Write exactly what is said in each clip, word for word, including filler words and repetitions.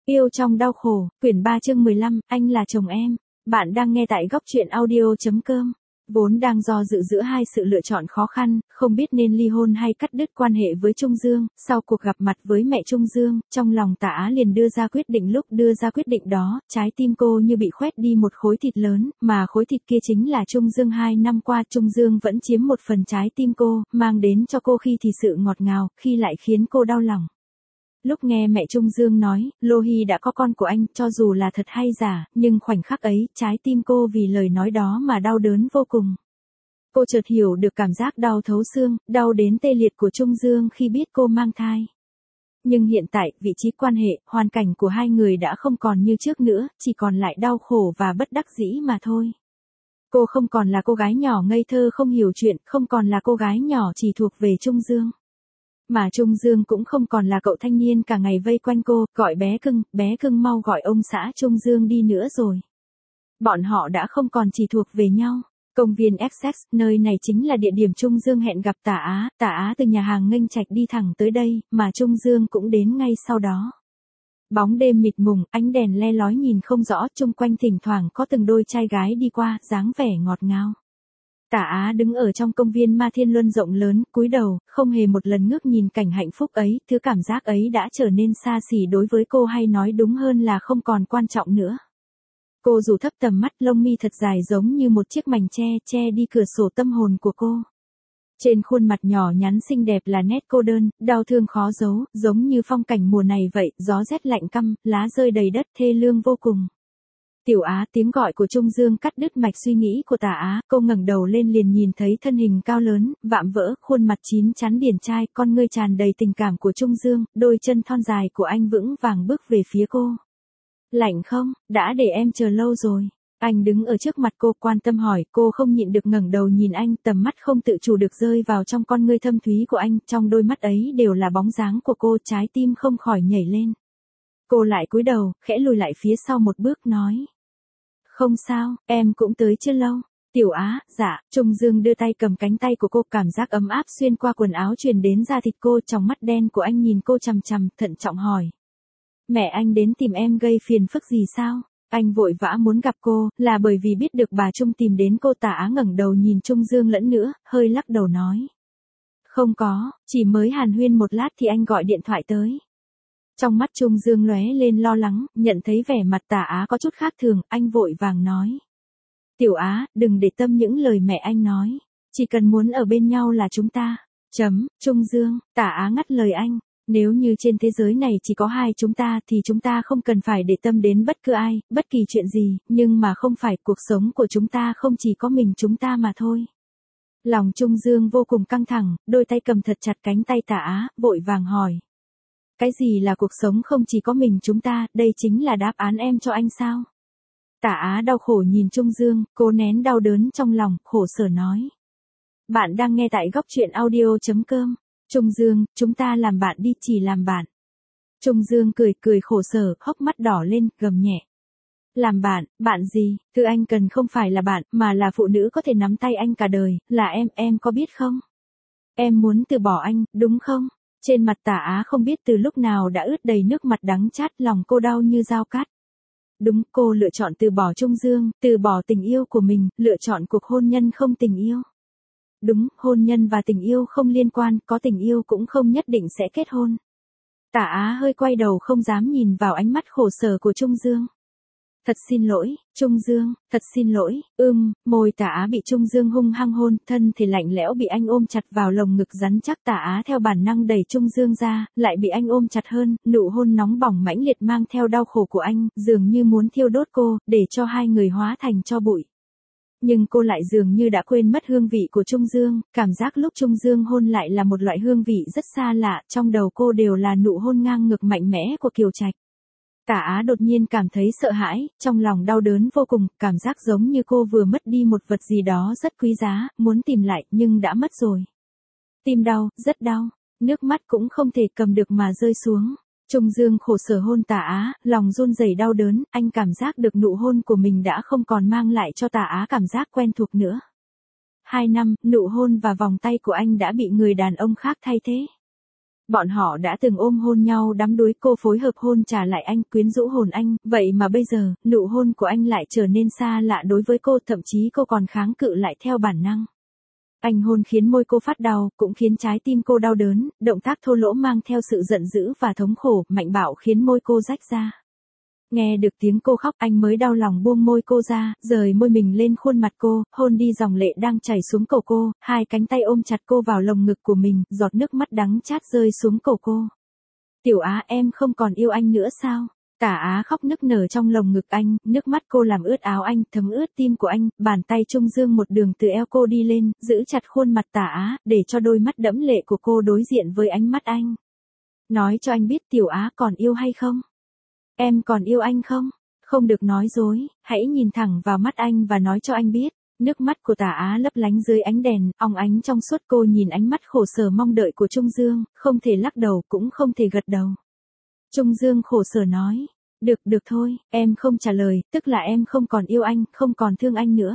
Yêu trong đau khổ, quyển ba chương mười lăm, anh là chồng em. Bạn đang nghe tại góc truyện audio.com. Vốn đang do dự giữa hai sự lựa chọn khó khăn, không biết nên ly hôn hay cắt đứt quan hệ với Trung Dương, sau cuộc gặp mặt với mẹ Trung Dương, trong lòng Tạ Á liền đưa ra quyết định. Lúc đưa ra quyết định đó, trái tim cô như bị khoét đi một khối thịt lớn, mà khối thịt kia chính là Trung Dương. Hai năm qua Trung Dương vẫn chiếm một phần trái tim cô, mang đến cho cô khi thì sự ngọt ngào, khi lại khiến cô đau lòng. Lúc nghe mẹ Trung Dương nói, Lô Hy đã có con của anh, cho dù là thật hay giả, nhưng khoảnh khắc ấy, trái tim cô vì lời nói đó mà đau đớn vô cùng. Cô chợt hiểu được cảm giác đau thấu xương, đau đến tê liệt của Trung Dương khi biết cô mang thai. Nhưng hiện tại, vị trí quan hệ, hoàn cảnh của hai người đã không còn như trước nữa, chỉ còn lại đau khổ và bất đắc dĩ mà thôi. Cô không còn là cô gái nhỏ ngây thơ không hiểu chuyện, không còn là cô gái nhỏ chỉ thuộc về Trung Dương. Mà Trung Dương cũng không còn là cậu thanh niên cả ngày vây quanh cô, gọi bé cưng, bé cưng mau gọi ông xã Trung Dương đi nữa rồi. Bọn họ đã không còn chỉ thuộc về nhau. Công viên Essex, nơi này chính là địa điểm Trung Dương hẹn gặp Tạ Á. Tạ Á từ nhà hàng nghênh trạch đi thẳng tới đây, mà Trung Dương cũng đến ngay sau đó. Bóng đêm mịt mùng, ánh đèn le lói nhìn không rõ, chung quanh thỉnh thoảng có từng đôi trai gái đi qua, dáng vẻ ngọt ngào. Tạ Á đứng ở trong công viên Ma Thiên Luân rộng lớn, cúi đầu, không hề một lần ngước nhìn cảnh hạnh phúc ấy, thứ cảm giác ấy đã trở nên xa xỉ đối với cô, hay nói đúng hơn là không còn quan trọng nữa. Cô rủ thấp tầm mắt, lông mi thật dài giống như một chiếc mành che, che đi cửa sổ tâm hồn của cô. Trên khuôn mặt nhỏ nhắn xinh đẹp là nét cô đơn, đau thương khó giấu, giống như phong cảnh mùa này vậy, gió rét lạnh căm, lá rơi đầy đất, thê lương vô cùng. Tiểu Á, tiếng gọi của Trung Dương cắt đứt mạch suy nghĩ của Tạ Á, cô ngẩng đầu lên liền nhìn thấy thân hình cao lớn, vạm vỡ, khuôn mặt chín chắn điển trai, con ngươi tràn đầy tình cảm của Trung Dương, đôi chân thon dài của anh vững vàng bước về phía cô. Lạnh không, đã để em chờ lâu rồi. Anh đứng ở trước mặt cô quan tâm hỏi, cô không nhịn được ngẩng đầu nhìn anh, tầm mắt không tự chủ được rơi vào trong con ngươi thâm thúy của anh, trong đôi mắt ấy đều là bóng dáng của cô, trái tim không khỏi nhảy lên. Cô lại cúi đầu, khẽ lùi lại phía sau một bước nói. Không sao, em cũng tới chưa lâu. Tiểu Á, dạ, Trung Dương đưa tay cầm cánh tay của cô, cảm giác ấm áp xuyên qua quần áo truyền đến da thịt cô, trong mắt đen của anh nhìn cô chằm chằm, thận trọng hỏi. Mẹ anh đến tìm em gây phiền phức gì sao? Anh vội vã muốn gặp cô, là bởi vì biết được bà Trung tìm đến cô. Tạ Á ngẩng đầu nhìn Trung Dương lẫn nữa, hơi lắc đầu nói. Không có, chỉ mới hàn huyên một lát thì anh gọi điện thoại tới. Trong mắt Trung Dương lóe lên lo lắng, nhận thấy vẻ mặt Tạ Á có chút khác thường, anh vội vàng nói. Tiểu Á, đừng để tâm những lời mẹ anh nói. Chỉ cần muốn ở bên nhau là chúng ta. Chấm, Trung Dương, Tạ Á ngắt lời anh. Nếu như trên thế giới này chỉ có hai chúng ta thì chúng ta không cần phải để tâm đến bất cứ ai, bất kỳ chuyện gì, nhưng mà không phải, cuộc sống của chúng ta không chỉ có mình chúng ta mà thôi. Lòng Trung Dương vô cùng căng thẳng, đôi tay cầm thật chặt cánh tay Tạ Á, vội vàng hỏi. Cái gì là cuộc sống không chỉ có mình chúng ta, đây chính là đáp án em cho anh sao? Tạ Á đau khổ nhìn Trung Dương, cô nén đau đớn trong lòng, khổ sở nói. Bạn đang nghe tại góc truyện audio.com. Trung Dương, chúng ta làm bạn đi, chỉ làm bạn. Trung Dương cười cười khổ sở, hốc mắt đỏ lên, gầm nhẹ. Làm bạn, bạn gì, thứ anh cần không phải là bạn, mà là phụ nữ có thể nắm tay anh cả đời, là em, em có biết không? Em muốn từ bỏ anh, đúng không? Trên mặt Tạ Á không biết từ lúc nào đã ướt đầy nước mặt đắng chát, lòng cô đau như dao cát. Đúng, cô lựa chọn từ bỏ Trung Dương, từ bỏ tình yêu của mình, lựa chọn cuộc hôn nhân không tình yêu. Đúng, hôn nhân và tình yêu không liên quan, có tình yêu cũng không nhất định sẽ kết hôn. Tạ Á hơi quay đầu không dám nhìn vào ánh mắt khổ sở của Trung Dương. Thật xin lỗi, Trung Dương, thật xin lỗi, ưm, môi Tạ Á bị Trung Dương hung hăng hôn, thân thể lạnh lẽo bị anh ôm chặt vào lồng ngực rắn chắc. Tạ Á theo bản năng đẩy Trung Dương ra, lại bị anh ôm chặt hơn, nụ hôn nóng bỏng mãnh liệt mang theo đau khổ của anh, dường như muốn thiêu đốt cô, để cho hai người hóa thành tro bụi. Nhưng cô lại dường như đã quên mất hương vị của Trung Dương, cảm giác lúc Trung Dương hôn lại là một loại hương vị rất xa lạ, trong đầu cô đều là nụ hôn ngang ngược mạnh mẽ của Kiều Trạch. Tạ Á đột nhiên cảm thấy sợ hãi, trong lòng đau đớn vô cùng, cảm giác giống như cô vừa mất đi một vật gì đó rất quý giá, muốn tìm lại, nhưng đã mất rồi. Tim đau, rất đau, nước mắt cũng không thể cầm được mà rơi xuống. Trung Dương khổ sở hôn Tạ Á, lòng run rẩy đau đớn, anh cảm giác được nụ hôn của mình đã không còn mang lại cho Tạ Á cảm giác quen thuộc nữa. Hai năm, nụ hôn và vòng tay của anh đã bị người đàn ông khác thay thế. Bọn họ đã từng ôm hôn nhau đắm đuối, cô phối hợp hôn trả lại anh, quyến rũ hồn anh, vậy mà bây giờ, nụ hôn của anh lại trở nên xa lạ đối với cô, thậm chí cô còn kháng cự lại theo bản năng. Anh hôn khiến môi cô phát đau, cũng khiến trái tim cô đau đớn, động tác thô lỗ mang theo sự giận dữ và thống khổ, mạnh bạo khiến môi cô rách ra. Nghe được tiếng cô khóc, anh mới đau lòng buông môi cô ra, rời môi mình lên khuôn mặt cô, hôn đi dòng lệ đang chảy xuống cổ cô, hai cánh tay ôm chặt cô vào lồng ngực của mình, giọt nước mắt đắng chát rơi xuống cổ cô. Tiểu Á, em không còn yêu anh nữa sao? Tả Á khóc nức nở trong lồng ngực anh, nước mắt cô làm ướt áo anh, thấm ướt tim của anh, bàn tay Trung Dương một đường từ eo cô đi lên, giữ chặt khuôn mặt Tả Á, để cho đôi mắt đẫm lệ của cô đối diện với ánh mắt anh. Nói cho anh biết Tiểu Á còn yêu hay không? Em còn yêu anh không? Không được nói dối, hãy nhìn thẳng vào mắt anh và nói cho anh biết. Nước mắt của Tả Á lấp lánh dưới ánh đèn, óng ánh trong suốt, cô nhìn ánh mắt khổ sở mong đợi của Trung Dương, không thể lắc đầu cũng không thể gật đầu. Trung Dương khổ sở nói, được được thôi, em không trả lời, tức là em không còn yêu anh, không còn thương anh nữa.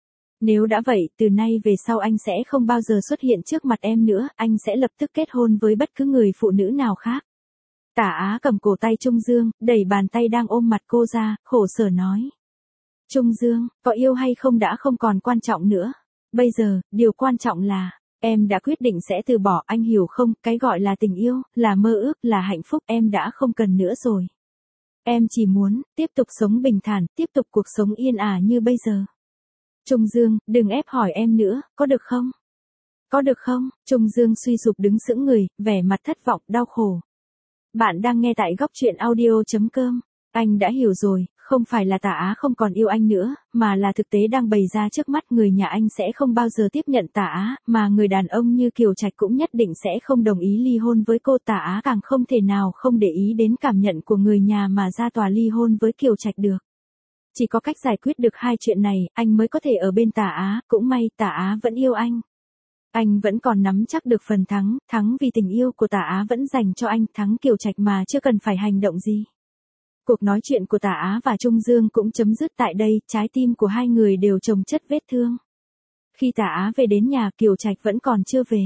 Nếu đã vậy, từ nay về sau anh sẽ không bao giờ xuất hiện trước mặt em nữa, anh sẽ lập tức kết hôn với bất cứ người phụ nữ nào khác. Tả Á cầm cổ tay Trung Dương, đẩy bàn tay đang ôm mặt cô ra, khổ sở nói. Trung Dương, có yêu hay không đã không còn quan trọng nữa. Bây giờ, điều quan trọng là, em đã quyết định sẽ từ bỏ, anh hiểu không, cái gọi là tình yêu, là mơ ước, là hạnh phúc, em đã không cần nữa rồi. Em chỉ muốn, tiếp tục sống bình thản, tiếp tục cuộc sống yên ả như bây giờ. Trung Dương, đừng ép hỏi em nữa, có được không? Có được không? Trung Dương suy sụp đứng sững người, vẻ mặt thất vọng, đau khổ. Bạn đang nghe tại góc truyện audio chấm com. Anh đã hiểu rồi, không phải là Tả Á không còn yêu anh nữa, mà là thực tế đang bày ra trước mắt, người nhà anh sẽ không bao giờ tiếp nhận Tả Á, mà người đàn ông như Kiều Trạch cũng nhất định sẽ không đồng ý ly hôn với cô. Tả Á càng không thể nào không để ý đến cảm nhận của người nhà mà ra tòa ly hôn với Kiều Trạch được. Chỉ có cách giải quyết được hai chuyện này, anh mới có thể ở bên Tả Á, cũng may Tả Á vẫn yêu anh. Anh vẫn còn nắm chắc được phần thắng, thắng vì tình yêu của Tả Á vẫn dành cho anh, thắng Kiều Trạch mà chưa cần phải hành động gì. Cuộc nói chuyện của Tả Á và Trung Dương cũng chấm dứt tại đây, trái tim của hai người đều chồng chất vết thương. Khi Tả Á về đến nhà, Kiều Trạch vẫn còn chưa về.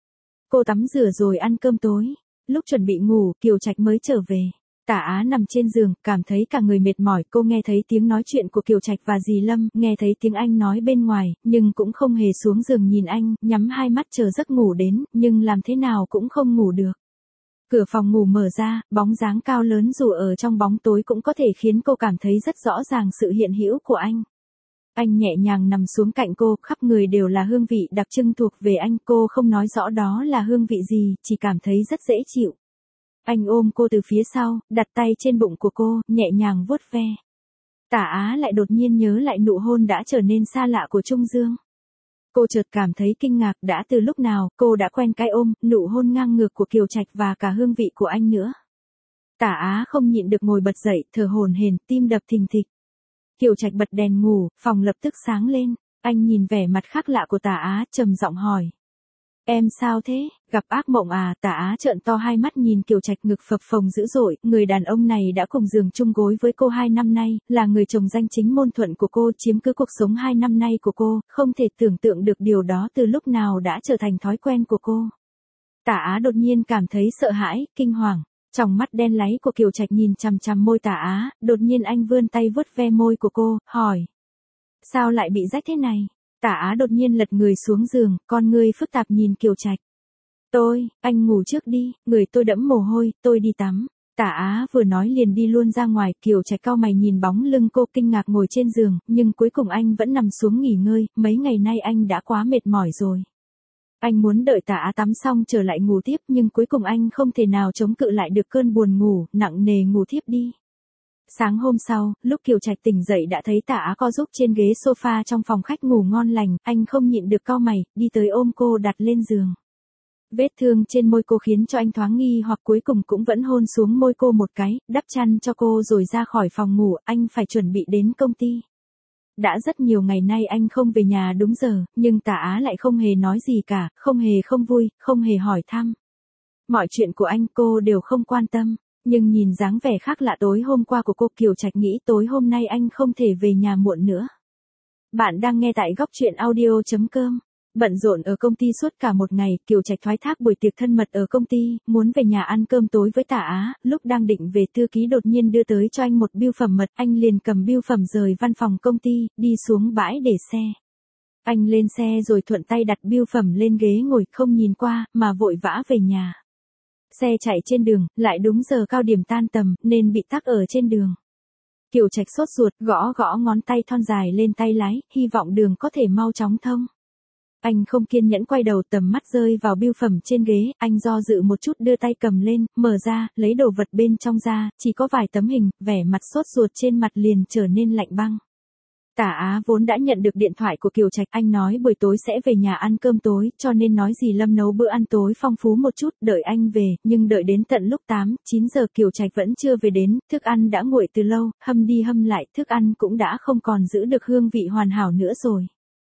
Cô tắm rửa rồi ăn cơm tối. Lúc chuẩn bị ngủ, Kiều Trạch mới trở về. Tả Á nằm trên giường, cảm thấy cả người mệt mỏi, cô nghe thấy tiếng nói chuyện của Kiều Trạch và dì Lâm, nghe thấy tiếng anh nói bên ngoài, nhưng cũng không hề xuống giường nhìn anh, nhắm hai mắt chờ giấc ngủ đến, nhưng làm thế nào cũng không ngủ được. Cửa phòng ngủ mở ra, bóng dáng cao lớn dù ở trong bóng tối cũng có thể khiến cô cảm thấy rất rõ ràng sự hiện hữu của anh. Anh nhẹ nhàng nằm xuống cạnh cô, khắp người đều là hương vị đặc trưng thuộc về anh, cô không nói rõ đó là hương vị gì, chỉ cảm thấy rất dễ chịu. Anh ôm cô từ phía sau, đặt tay trên bụng của cô, nhẹ nhàng vuốt ve. Tả Á lại đột nhiên nhớ lại nụ hôn đã trở nên xa lạ của Trung Dương. Cô chợt cảm thấy kinh ngạc, đã từ lúc nào, cô đã quen cái ôm, nụ hôn ngang ngược của Kiều Trạch và cả hương vị của anh nữa. Tả Á không nhịn được ngồi bật dậy, thở hổn hển, tim đập thình thịch. Kiều Trạch bật đèn ngủ, phòng lập tức sáng lên. Anh nhìn vẻ mặt khác lạ của Tả Á, trầm giọng hỏi. Em sao thế, gặp ác mộng à? Tả Á trợn to hai mắt nhìn Kiều Trạch, ngực phập phồng dữ dội, người đàn ông này đã cùng giường chung gối với cô hai năm nay, là người chồng danh chính môn thuận của cô, chiếm cứ cuộc sống hai năm nay của cô, không thể tưởng tượng được điều đó từ lúc nào đã trở thành thói quen của cô. Tả Á đột nhiên cảm thấy sợ hãi, kinh hoàng, trong mắt đen láy của Kiều Trạch nhìn chằm chằm môi Tả Á, đột nhiên anh vươn tay vuốt ve môi của cô, hỏi. Sao lại bị rách thế này? Tả Á đột nhiên lật người xuống giường, con ngươi phức tạp nhìn Kiều Trạch. Tôi, anh ngủ trước đi, người tôi đẫm mồ hôi, tôi đi tắm. Tả Á vừa nói liền đi luôn ra ngoài, Kiều Trạch cau mày nhìn bóng lưng cô, kinh ngạc ngồi trên giường, nhưng cuối cùng anh vẫn nằm xuống nghỉ ngơi, mấy ngày nay anh đã quá mệt mỏi rồi. Anh muốn đợi Tả Á tắm xong trở lại ngủ tiếp, nhưng cuối cùng anh không thể nào chống cự lại được cơn buồn ngủ, nặng nề ngủ thiếp đi. Sáng hôm sau, lúc Kiều Trạch tỉnh dậy đã thấy Tả Á co giúp trên ghế sofa trong phòng khách ngủ ngon lành, anh không nhịn được cau mày, đi tới ôm cô đặt lên giường. Vết thương trên môi cô khiến cho anh thoáng nghi hoặc, cuối cùng cũng vẫn hôn xuống môi cô một cái, đắp chăn cho cô rồi ra khỏi phòng ngủ, anh phải chuẩn bị đến công ty. Đã rất nhiều ngày nay anh không về nhà đúng giờ, nhưng Tả Á lại không hề nói gì cả, không hề không vui, không hề hỏi thăm. Mọi chuyện của anh cô đều không quan tâm. Nhưng nhìn dáng vẻ khác lạ tối hôm qua của cô, Kiều Trạch nghĩ tối hôm nay anh không thể về nhà muộn nữa. Bạn đang nghe tại góc truyện audio chấm com. Bận rộn ở công ty suốt cả một ngày, Kiều Trạch thoái thác buổi tiệc thân mật ở công ty, muốn về nhà ăn cơm tối với Tả Á, lúc đang định về thư ký đột nhiên đưa tới cho anh một bưu phẩm mật, anh liền cầm bưu phẩm rời văn phòng công ty, đi xuống bãi để xe. Anh lên xe rồi thuận tay đặt bưu phẩm lên ghế ngồi, không nhìn qua, mà vội vã về nhà. Xe chạy trên đường, lại đúng giờ cao điểm tan tầm, nên bị tắc ở trên đường. Kiều Trạch sốt ruột, gõ gõ ngón tay thon dài lên tay lái, hy vọng đường có thể mau chóng thông. Anh không kiên nhẫn quay đầu, tầm mắt rơi vào bưu phẩm trên ghế, anh do dự một chút đưa tay cầm lên, mở ra, lấy đồ vật bên trong ra, chỉ có vài tấm hình, vẻ mặt sốt ruột trên mặt liền trở nên lạnh băng. Tả Á vốn đã nhận được điện thoại của Kiều Trạch, anh nói buổi tối sẽ về nhà ăn cơm tối, cho nên nói dì Lâm nấu bữa ăn tối phong phú một chút, đợi anh về, nhưng đợi đến tận lúc tám, chín giờ Kiều Trạch vẫn chưa về đến, thức ăn đã nguội từ lâu, hâm đi hâm lại, thức ăn cũng đã không còn giữ được hương vị hoàn hảo nữa rồi.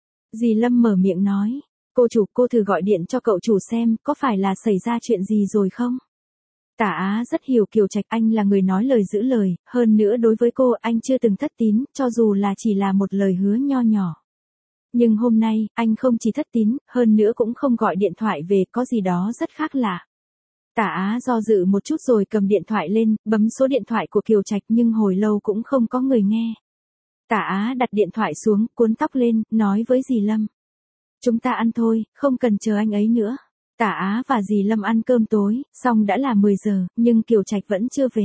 Dì Lâm mở miệng nói, cô chủ, cô thử gọi điện cho cậu chủ xem, có phải là xảy ra chuyện gì rồi không? Tả Á rất hiểu Kiều Trạch, anh là người nói lời giữ lời, hơn nữa đối với cô anh chưa từng thất tín, cho dù là chỉ là một lời hứa nho nhỏ. Nhưng hôm nay, anh không chỉ thất tín, hơn nữa cũng không gọi điện thoại về, có gì đó rất khác lạ. Tả Á do dự một chút rồi cầm điện thoại lên, bấm số điện thoại của Kiều Trạch nhưng hồi lâu cũng không có người nghe. Tả Á đặt điện thoại xuống, cuốn tóc lên, nói với dì Lâm. Chúng ta ăn thôi, không cần chờ anh ấy nữa. Tả Á và dì Lâm ăn cơm tối, xong đã là mười giờ, nhưng Kiều Trạch vẫn chưa về.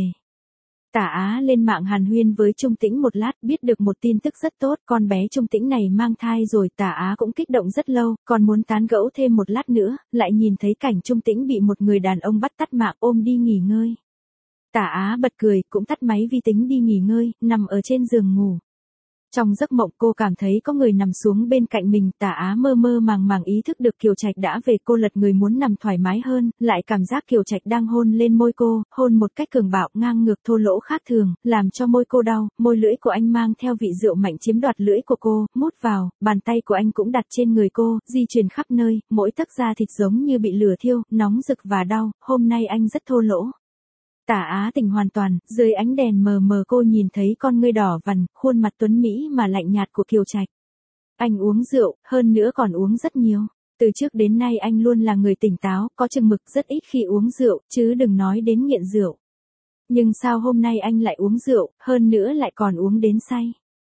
Tả Á lên mạng hàn huyên với Trung Tĩnh một lát, biết được một tin tức rất tốt, con bé Trung Tĩnh này mang thai rồi. Tả Á cũng kích động rất lâu, còn muốn tán gẫu thêm một lát nữa, lại nhìn thấy cảnh Trung Tĩnh bị một người đàn ông bắt tắt mạng ôm đi nghỉ ngơi. Tả Á bật cười, cũng tắt máy vi tính đi nghỉ ngơi, nằm ở trên giường ngủ. Trong giấc mộng cô cảm thấy có người nằm xuống bên cạnh mình, Tả Á mơ mơ màng màng ý thức được Kiều Trạch đã về, cô lật người muốn nằm thoải mái hơn, lại cảm giác Kiều Trạch đang hôn lên môi cô, hôn một cách cường bạo, ngang ngược, thô lỗ khác thường, làm cho môi cô đau, môi lưỡi của anh mang theo vị rượu mạnh chiếm đoạt lưỡi của cô, mút vào, bàn tay của anh cũng đặt trên người cô, di chuyển khắp nơi, mỗi tấc da thịt giống như bị lửa thiêu, nóng rực và đau, hôm nay anh rất thô lỗ. Tả Á tỉnh hoàn toàn, dưới ánh đèn mờ mờ cô nhìn thấy con ngươi đỏ vằn, khuôn mặt tuấn mỹ mà lạnh nhạt của Kiều Trạch. Anh uống rượu, hơn nữa còn uống rất nhiều. Từ trước đến nay anh luôn là người tỉnh táo, có chừng mực, rất ít khi uống rượu, chứ đừng nói đến nghiện rượu. Nhưng sao hôm nay anh lại uống rượu, hơn nữa lại còn uống đến say.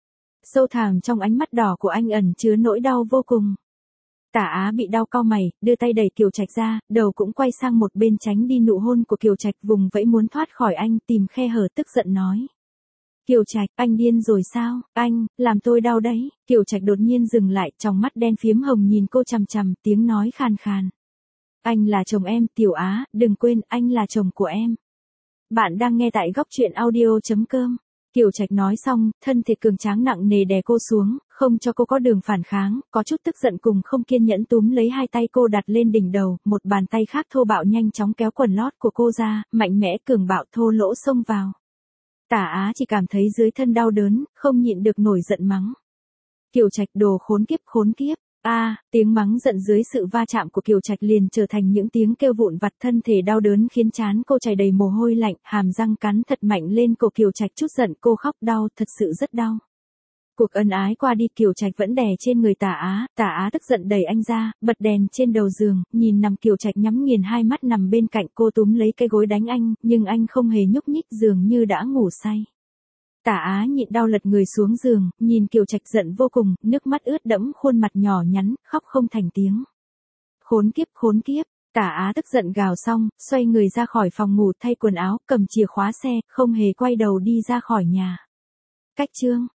Sâu thẳm trong ánh mắt đỏ của anh ẩn chứa nỗi đau vô cùng. Tả Á bị đau cau mày, đưa tay đẩy Kiều Trạch ra, đầu cũng quay sang một bên tránh đi nụ hôn của Kiều Trạch, vùng vẫy muốn thoát khỏi anh, tìm khe hở tức giận nói. Kiều Trạch, anh điên rồi sao, anh, làm tôi đau đấy. Kiều Trạch đột nhiên dừng lại, trong mắt đen phiếm hồng nhìn cô chằm chằm, tiếng nói khàn khàn. Anh là chồng em, Tiểu Á, đừng quên, anh là chồng của em. Bạn đang nghe tại góc truyện audio chấm com. Kiều Trạch nói xong, thân thể cường tráng nặng nề đè cô xuống, không cho cô có đường phản kháng, có chút tức giận cùng không kiên nhẫn túm lấy hai tay cô đặt lên đỉnh đầu, một bàn tay khác thô bạo nhanh chóng kéo quần lót của cô ra, mạnh mẽ cường bạo thô lỗ xông vào. Tả Á chỉ cảm thấy dưới thân đau đớn, không nhịn được nổi giận mắng. Kiều Trạch, đồ khốn kiếp khốn kiếp. A, à, tiếng mắng giận dưới sự va chạm của Kiều Trạch liền trở thành những tiếng kêu vụn vặt, thân thể đau đớn khiến trán cô chảy đầy mồ hôi lạnh, hàm răng cắn thật mạnh lên cổ Kiều Trạch, chút giận cô khóc đau, thật sự rất đau. Cuộc ân ái qua đi, Kiều Trạch vẫn đè trên người Tả Á, Tả Á tức giận đẩy anh ra, bật đèn trên đầu giường, nhìn nằm Kiều Trạch nhắm nghiền hai mắt nằm bên cạnh cô, túm lấy cái gối đánh anh, nhưng anh không hề nhúc nhích, dường như đã ngủ say. Tả Á nhịn đau lật người xuống giường, nhìn Kiều Trạch giận vô cùng, nước mắt ướt đẫm khuôn mặt nhỏ nhắn, khóc không thành tiếng. Khốn kiếp khốn kiếp, Tả Á tức giận gào xong, xoay người ra khỏi phòng ngủ thay quần áo, cầm chìa khóa xe, không hề quay đầu đi ra khỏi nhà. Cách chương